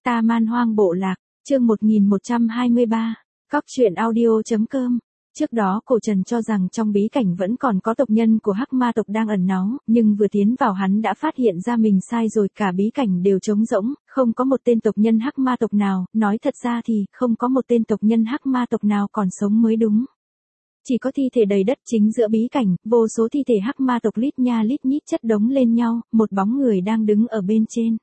Ta Man Hoang Bộ Lạc, chương 1123, Cóc truyện audio.com. Trước đó cổ Trần cho rằng trong bí cảnh vẫn còn có tộc nhân của Hắc Ma tộc đang ẩn náu, nhưng vừa tiến vào hắn đã phát hiện ra mình sai rồi, cả bí cảnh đều trống rỗng, không có một tên tộc nhân Hắc Ma tộc nào, nói thật ra thì không có một tên tộc nhân Hắc Ma tộc nào còn sống mới đúng. Chỉ có thi thể đầy đất chính giữa bí cảnh, vô số thi thể Hắc Ma tộc lít nha lít nhít chất đống lên nhau, một bóng người đang đứng ở bên trên.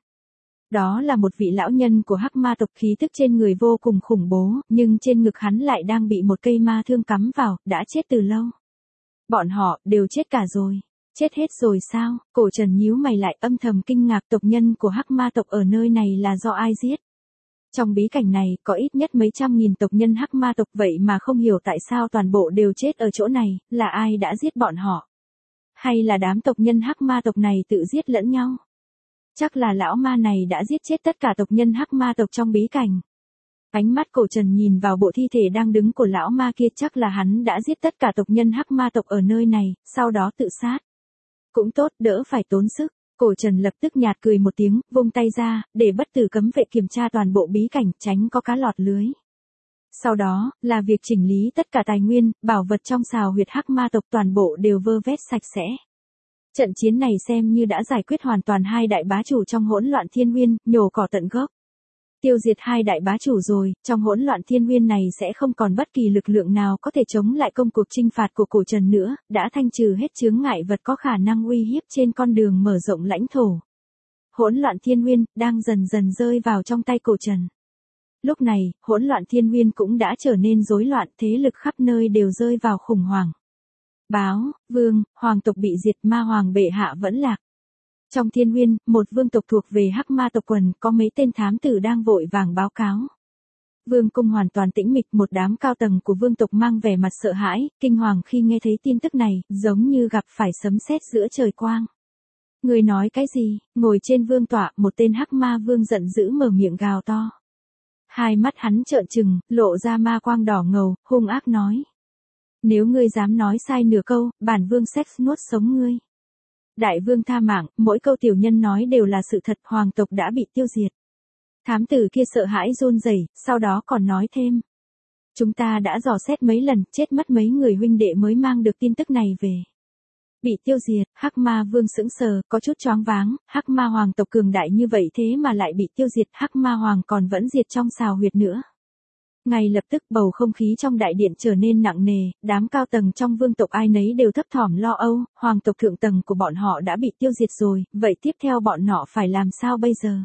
Đó là một vị lão nhân của Hắc Ma tộc, khí tức trên người vô cùng khủng bố, nhưng trên ngực hắn lại đang bị một cây ma thương cắm vào, đã chết từ lâu. Bọn họ đều chết cả rồi. Chết hết rồi sao? Cổ Trần nhíu mày lại, âm thầm kinh ngạc, tộc nhân của Hắc Ma tộc ở nơi này là do ai giết? Trong bí cảnh này có ít nhất mấy trăm nghìn tộc nhân Hắc Ma tộc, vậy mà không hiểu tại sao toàn bộ đều chết ở chỗ này, là ai đã giết bọn họ? Hay là đám tộc nhân Hắc Ma tộc này tự giết lẫn nhau? Chắc là lão ma này đã giết chết tất cả tộc nhân Hắc Ma tộc trong bí cảnh. Ánh mắt cổ Trần nhìn vào bộ thi thể đang đứng của lão ma kia, chắc là hắn đã giết tất cả tộc nhân Hắc Ma tộc ở nơi này, sau đó tự sát. Cũng tốt, đỡ phải tốn sức. Cổ Trần lập tức nhạt cười một tiếng, vung tay ra, để bất tử cấm vệ kiểm tra toàn bộ bí cảnh, tránh có cá lọt lưới. Sau đó, là việc chỉnh lý tất cả tài nguyên, bảo vật trong sào huyệt Hắc Ma tộc, toàn bộ đều vơ vét sạch sẽ. Trận chiến này xem như đã giải quyết hoàn toàn hai đại bá chủ trong hỗn loạn thiên nguyên, nhổ cỏ tận gốc. Tiêu diệt hai đại bá chủ rồi, trong hỗn loạn thiên nguyên này sẽ không còn bất kỳ lực lượng nào có thể chống lại công cuộc chinh phạt của cổ Trần nữa, đã thanh trừ hết chướng ngại vật có khả năng uy hiếp trên con đường mở rộng lãnh thổ. Hỗn loạn thiên nguyên đang dần dần rơi vào trong tay cổ Trần. Lúc này, hỗn loạn thiên nguyên cũng đã trở nên rối loạn, thế lực khắp nơi đều rơi vào khủng hoảng. Báo, vương, hoàng tộc bị diệt, ma hoàng bệ hạ vẫn lạc. Trong thiên nguyên, một vương tộc thuộc về Hắc Ma tộc quần, có mấy tên thám tử đang vội vàng báo cáo. Vương cung hoàn toàn tĩnh mịch, một đám cao tầng của vương tộc mang vẻ mặt sợ hãi, kinh hoàng khi nghe thấy tin tức này, giống như gặp phải sấm sét giữa trời quang. Người nói cái gì? Ngồi trên vương tọa, một tên Hắc Ma vương giận dữ mở miệng gào to. Hai mắt hắn trợn trừng, lộ ra ma quang đỏ ngầu, hung ác nói. Nếu ngươi dám nói sai nửa câu, bản vương sex nuốt sống ngươi. Đại vương tha mạng, mỗi câu tiểu nhân nói đều là sự thật, hoàng tộc đã bị tiêu diệt. Thám tử kia sợ hãi run rẩy, sau đó còn nói thêm. Chúng ta đã dò xét mấy lần, chết mất mấy người huynh đệ mới mang được tin tức này về. Bị tiêu diệt, Hắc Ma vương sững sờ, có chút choáng váng, Hắc Ma hoàng tộc cường đại như vậy thế mà lại bị tiêu diệt, Hắc Ma hoàng còn vẫn diệt trong sào huyệt nữa. Ngay lập tức bầu không khí trong đại điện trở nên nặng nề, đám cao tầng trong vương tộc ai nấy đều thấp thỏm lo âu, hoàng tộc thượng tầng của bọn họ đã bị tiêu diệt rồi, vậy tiếp theo bọn họ phải làm sao bây giờ?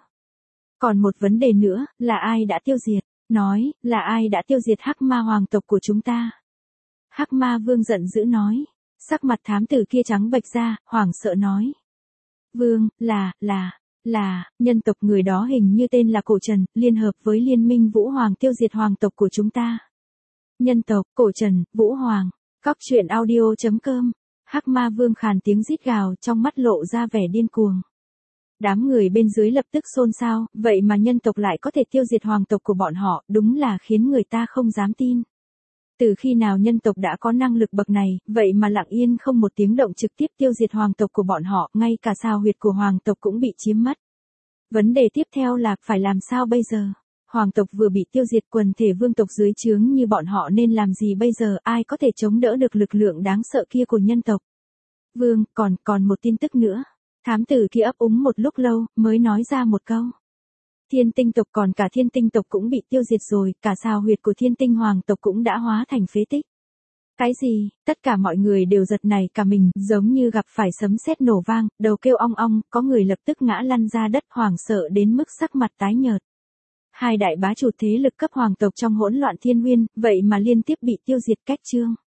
Còn một vấn đề nữa, là ai đã tiêu diệt? Nói, là ai đã tiêu diệt Hắc Ma hoàng tộc của chúng ta? Hắc Ma vương giận dữ nói, sắc mặt thám tử kia trắng bệch ra, hoảng sợ nói. Vương, là, nhân tộc người đó hình như tên là cổ Trần, liên hợp với liên minh Vũ Hoàng tiêu diệt hoàng tộc của chúng ta. Nhân tộc, cổ Trần, Vũ Hoàng, Cóc truyện audio.com. Hắc Ma vương khàn tiếng rít gào, trong mắt lộ ra vẻ điên cuồng. Đám người bên dưới lập tức xôn xao, vậy mà nhân tộc lại có thể tiêu diệt hoàng tộc của bọn họ, đúng là khiến người ta không dám tin. Từ khi nào nhân tộc đã có năng lực bậc này, vậy mà lặng yên không một tiếng động trực tiếp tiêu diệt hoàng tộc của bọn họ, ngay cả sào huyệt của hoàng tộc cũng bị chiếm mất. Vấn đề tiếp theo là phải làm sao bây giờ? Hoàng tộc vừa bị tiêu diệt, quần thể vương tộc dưới trướng như bọn họ nên làm gì bây giờ, ai có thể chống đỡ được lực lượng đáng sợ kia của nhân tộc? Vương, còn một tin tức nữa. Thám tử kia ấp úng một lúc lâu, mới nói ra một câu. Thiên tinh tộc, còn cả thiên tinh tộc cũng bị tiêu diệt rồi, cả sào huyệt của thiên tinh hoàng tộc cũng đã hóa thành phế tích. Cái gì? Tất cả mọi người đều giật nảy cả mình, giống như gặp phải sấm sét nổ vang, đầu kêu ong ong, có người lập tức ngã lăn ra đất, hoảng sợ đến mức sắc mặt tái nhợt. Hai đại bá chủ thế lực cấp hoàng tộc trong hỗn loạn thiên nguyên, vậy mà liên tiếp bị tiêu diệt cách chương.